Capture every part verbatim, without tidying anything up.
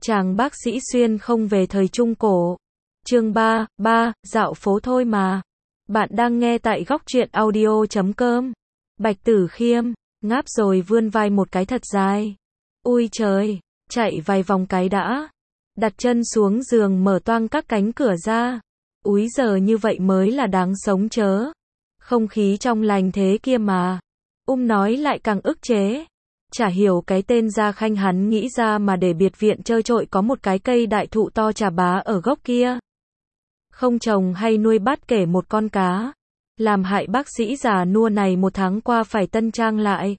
Chàng bác sĩ xuyên không về thời Trung Cổ. Chương ba, ba, dạo phố thôi mà. Bạn đang nghe tại góc truyện audio chấm com. Bạch Tử Khiêm, ngáp rồi vươn vai một cái thật dài. Ui trời, chạy vài vòng cái đã. Đặt chân xuống giường mở toang các cánh cửa ra. Úi giờ như vậy mới là đáng sống chớ. Không khí trong lành thế kia mà. Um nói lại càng ức chế. Chả hiểu cái tên Gia Khanh hắn nghĩ ra mà để biệt viện trơ trội có một cái cây đại thụ to chà bá ở gốc kia. Không trồng hay nuôi bắt kể một con cá. Làm hại bác sĩ già nua này một tháng qua phải tân trang lại.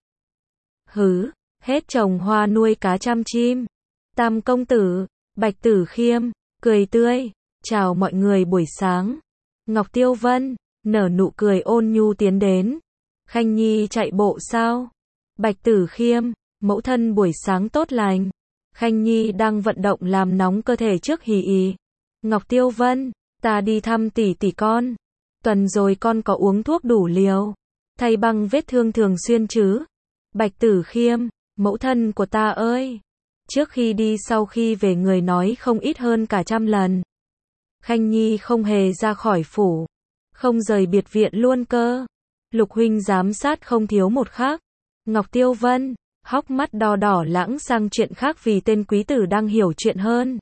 Hứ, hết trồng hoa nuôi cá chăm chim. Tam công tử, Bạch Tử Khiêm, cười tươi, chào mọi người buổi sáng. Ngọc Tiêu Vân, nở nụ cười ôn nhu tiến đến. Khanh Nhi chạy bộ sao? Bạch Tử Khiêm, mẫu thân buổi sáng tốt lành. Khanh Nhi đang vận động làm nóng cơ thể trước hì ì. Ngọc Tiêu Vân, ta đi thăm tỷ tỷ con. Tuần rồi con có uống thuốc đủ liều. Thay băng vết thương thường xuyên chứ? Bạch Tử Khiêm, mẫu thân của ta ơi. Trước khi đi sau khi về người nói không ít hơn cả trăm lần. Khanh Nhi không hề ra khỏi phủ. Không rời biệt viện luôn cơ. Lục huynh giám sát không thiếu một khác. Ngọc Tiêu Vân, hốc mắt đỏ đỏ lãng sang chuyện khác vì tên quý tử đang hiểu chuyện hơn.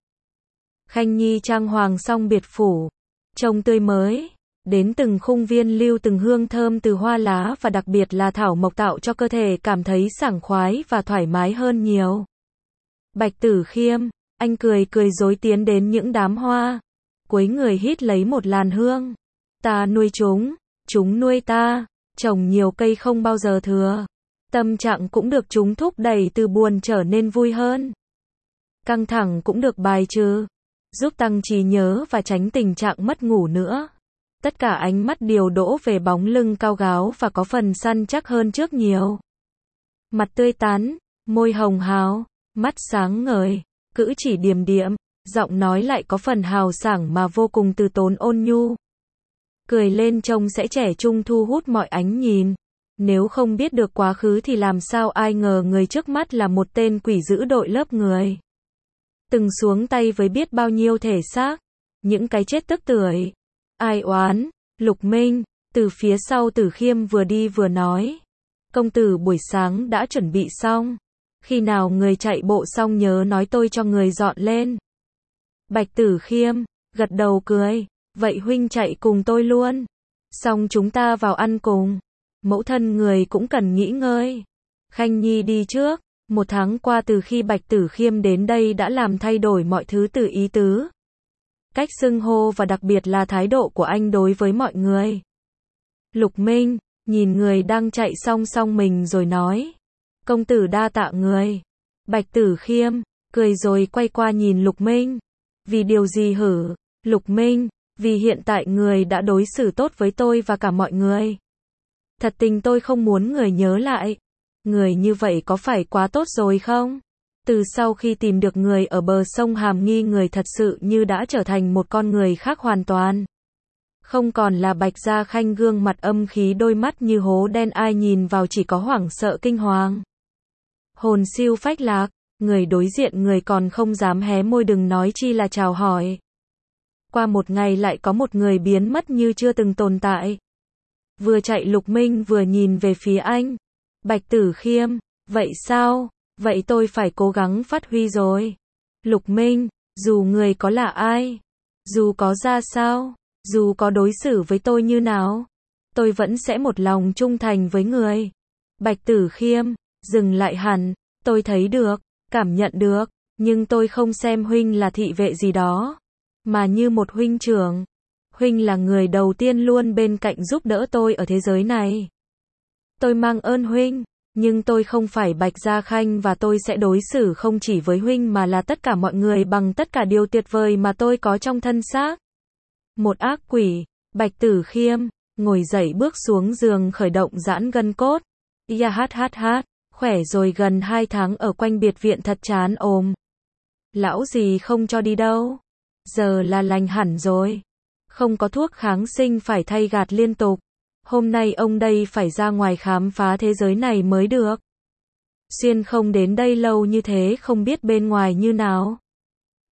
Khanh Nhi trang hoàng xong biệt phủ. Trông tươi mới. Đến từng khung viên lưu từng hương thơm từ hoa lá và đặc biệt là thảo mộc tạo cho cơ thể cảm thấy sảng khoái và thoải mái hơn nhiều. Bạch Tử Khiêm, anh cười cười dối tiến đến những đám hoa. Cuối người hít lấy một làn hương. Ta nuôi chúng, chúng nuôi ta, trồng nhiều cây không bao giờ thừa. Tâm trạng cũng được chúng thúc đẩy từ buồn trở nên vui hơn. Căng thẳng cũng được bài trừ, giúp tăng trí nhớ và tránh tình trạng mất ngủ nữa. Tất cả ánh mắt đều đổ về bóng lưng cao gáo và có phần săn chắc hơn trước nhiều. Mặt tươi tắn, môi hồng hào, mắt sáng ngời, cử chỉ điềm đạm, giọng nói lại có phần hào sảng mà vô cùng từ tốn ôn nhu. Cười lên trông sẽ trẻ trung thu hút mọi ánh nhìn. Nếu không biết được quá khứ thì làm sao ai ngờ người trước mắt là một tên quỷ dữ đội lớp người. Từng xuống tay với biết bao nhiêu thể xác. Những cái chết tức tưởi. Ai oán, Lục Minh, từ phía sau Tử Khiêm vừa đi vừa nói. Công tử buổi sáng đã chuẩn bị xong. Khi nào người chạy bộ xong nhớ nói tôi cho người dọn lên. Bạch Tử Khiêm, gật đầu cười. Vậy huynh chạy cùng tôi luôn. Xong chúng ta vào ăn cùng. Mẫu thân người cũng cần nghỉ ngơi. Khanh Nhi đi trước. Một tháng qua từ khi Bạch Tử Khiêm đến đây đã làm thay đổi mọi thứ từ ý tứ. Cách xưng hô và đặc biệt là thái độ của anh đối với mọi người. Lục Minh, nhìn người đang chạy song song mình rồi nói. Công tử đa tạ người. Bạch Tử Khiêm, cười rồi quay qua nhìn Lục Minh. Vì điều gì hử? Lục Minh, vì hiện tại người đã đối xử tốt với tôi và cả mọi người. Thật tình tôi không muốn người nhớ lại. Người như vậy có phải quá tốt rồi không? Từ sau khi tìm được người ở bờ sông Hàm Nghi người thật sự như đã trở thành một con người khác hoàn toàn. Không còn là Bạch Gia Khanh gương mặt âm khí đôi mắt như hố đen ai nhìn vào chỉ có hoảng sợ kinh hoàng. Hồn siêu phách lạc, người đối diện người còn không dám hé môi đừng nói chi là chào hỏi. Qua một ngày lại có một người biến mất như chưa từng tồn tại. Vừa chạy Lục Minh vừa nhìn về phía anh. Bạch Tử Khiêm, vậy sao? Vậy tôi phải cố gắng phát huy rồi. Lục Minh, dù người có là ai, dù có ra sao, dù có đối xử với tôi như nào, tôi vẫn sẽ một lòng trung thành với người. Bạch Tử Khiêm, dừng lại hẳn, tôi thấy được, cảm nhận được, nhưng tôi không xem huynh là thị vệ gì đó, mà như một huynh trưởng. Huynh là người đầu tiên luôn bên cạnh giúp đỡ tôi ở thế giới này. Tôi mang ơn huynh. Nhưng tôi không phải Bạch Gia Khanh và tôi sẽ đối xử không chỉ với huynh mà là tất cả mọi người bằng tất cả điều tuyệt vời mà tôi có trong thân xác. Một ác quỷ, Bạch Tử Khiêm, ngồi dậy bước xuống giường khởi động giãn gân cốt. Ya hát hát hát, khỏe rồi gần hai tháng ở quanh biệt viện thật chán ồm. Lão gì không cho đi đâu. Giờ là lành hẳn rồi. Không có thuốc kháng sinh phải thay gạt liên tục. Hôm nay ông đây phải ra ngoài khám phá thế giới này mới được. Xuyên không đến đây lâu như thế không biết bên ngoài như nào.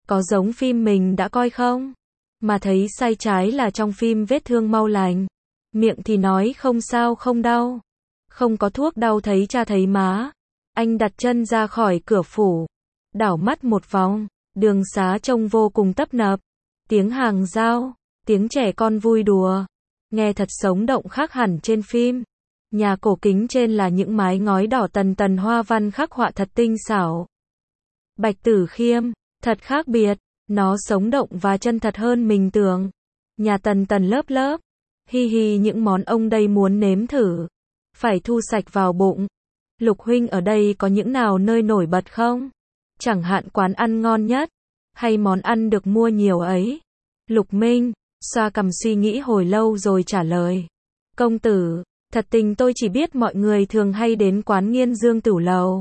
Có giống phim mình đã coi không? Mà thấy sai trái là trong phim vết thương mau lành. Miệng thì nói không sao không đau. Không có thuốc đau thấy cha thấy má. Anh đặt chân ra khỏi cửa phủ. Đảo mắt một vòng. Đường xá trông vô cùng tấp nập. Tiếng hàng rao. Tiếng trẻ con vui đùa. Nghe thật sống động khác hẳn trên phim. Nhà cổ kính trên là những mái ngói đỏ tần tần hoa văn khắc họa thật tinh xảo. Bạch Tử Khiêm, thật khác biệt. Nó sống động và chân thật hơn mình tưởng. Nhà tần tần lớp lớp. Hi hi những món ông đây muốn nếm thử. Phải thu sạch vào bụng. Lục huynh ở đây có những nào nơi nổi bật không? Chẳng hạn quán ăn ngon nhất. Hay món ăn được mua nhiều ấy? Lục Minh, xoa cằm suy nghĩ hồi lâu rồi trả lời. Công tử, thật tình tôi chỉ biết mọi người thường hay đến quán Nghiên Dương Tửu Lầu.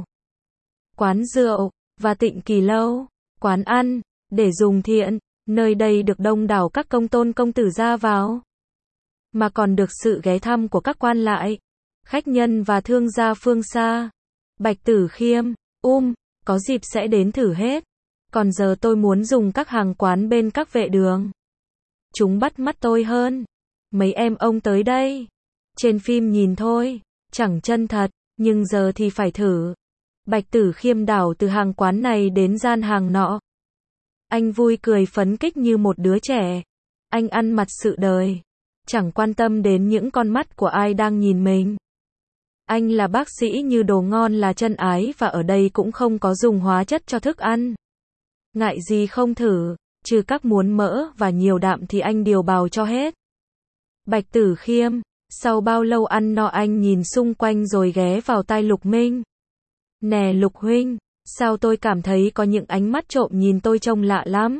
Quán rượu, và Tịnh Kỳ Lâu. Quán ăn, để dùng thiện. Nơi đây được đông đảo các công tôn công tử ra vào. Mà còn được sự ghé thăm của các quan lại, khách nhân và thương gia phương xa. Bạch Tử Khiêm, um, có dịp sẽ đến thử hết. Còn giờ tôi muốn dùng các hàng quán bên các vệ đường. Chúng bắt mắt tôi hơn. Mấy em ông tới đây. Trên phim nhìn thôi, chẳng chân thật, nhưng giờ thì phải thử. Bạch Tử Khiêm đảo từ hàng quán này đến gian hàng nọ. Anh vui cười phấn khích như một đứa trẻ. Anh ăn mặt sự đời. Chẳng quan tâm đến những con mắt của ai đang nhìn mình. Anh là bác sĩ như đồ ngon là chân ái và ở đây cũng không có dùng hóa chất cho thức ăn. Ngại gì không thử, trừ các muốn mỡ và nhiều đạm thì anh điều bào cho hết. Bạch Tử Khiêm, sau bao lâu ăn no anh nhìn xung quanh rồi ghé vào tai Lục Minh. Nè Lục huynh, sao tôi cảm thấy có những ánh mắt trộm nhìn tôi trông lạ lắm.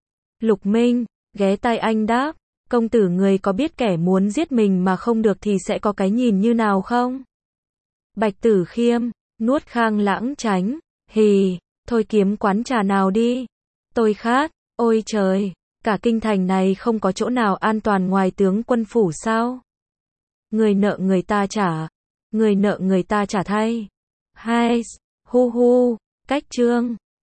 Lục Minh, ghé tai anh đáp, công tử người có biết kẻ muốn giết mình mà không được thì sẽ có cái nhìn như nào không? Bạch Tử Khiêm, nuốt khang lãng tránh, hì, thôi kiếm quán trà nào đi. Tôi khát, ôi trời, cả kinh thành này không có chỗ nào an toàn ngoài tướng quân phủ sao? Người nợ người ta trả, người nợ người ta trả thay. Hai, hu hu, cách chương.